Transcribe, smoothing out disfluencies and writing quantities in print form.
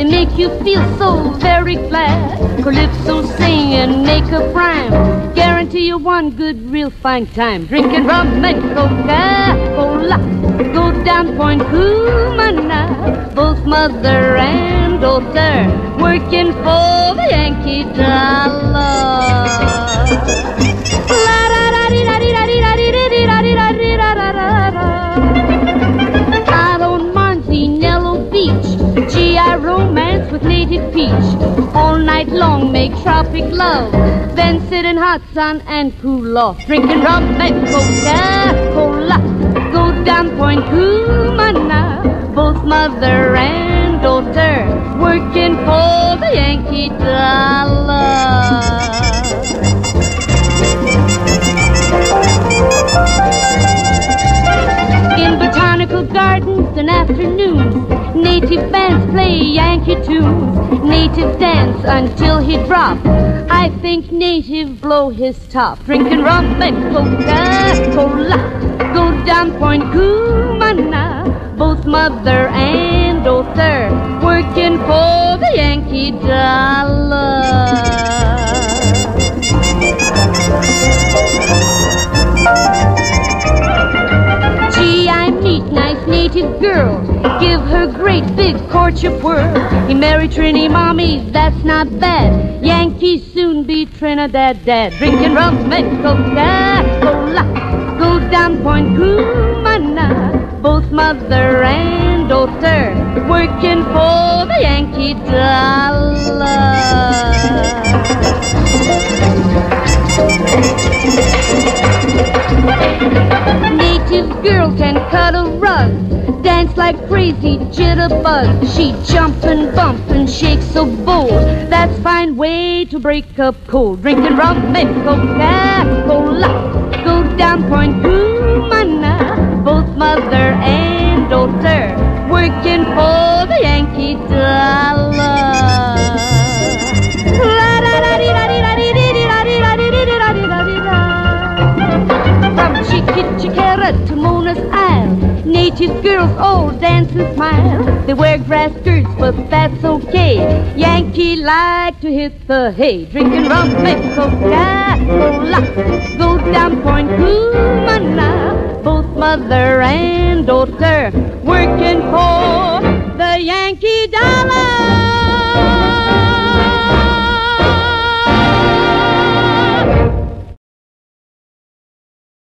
They make you feel so very glad. Calypso sing and make a rhyme. Guarantee you one good, real fine time. Drinking rum and Coca-Cola. Go down Point Cumana. Both mother and daughter working for the Yankee dollar. Out on Manzanillo Beach, GI romance with native peach. All night long make tropic love, then sit in hot sun and cool off. Drinking rum and Coca-Cola. Go down Point Cumana. Both mother and daughter working for the Yankee dollar. In botanical gardens and afternoons, native bands play Yankee tunes. Native dance until he drop. I think native blow his top. Drinking rum and Coca-Cola. Go down Point Cumana. Both mother and daughter working for the Yankee dollar. Gee, I meet nice native girl, give her great big courtship whirl. He married Trini mommy, that's not bad. Yankees soon be Trinidad dad. Drinking rum and Coca-Cola. Go down Point Cumana. Both mother and daughter working for the Yankee dollar. Native girl can cut a rug, dance like crazy jitterbug. She jump and bump and shake so bold. That's fine way to break up cold. Drinking rum and Coca-Cola. Go down Point Cumana. Both mother and daughter working for the Yankee dollar. From Chiquichiquera to Mona's Isle, native girls all dance and smile. They wear grass skirts, but that's okay. Yankee like to hit the hay. Drinking rum and Coca-Cola. Go down Point Cumana. Both mother and daughter working for the Yankee dollar.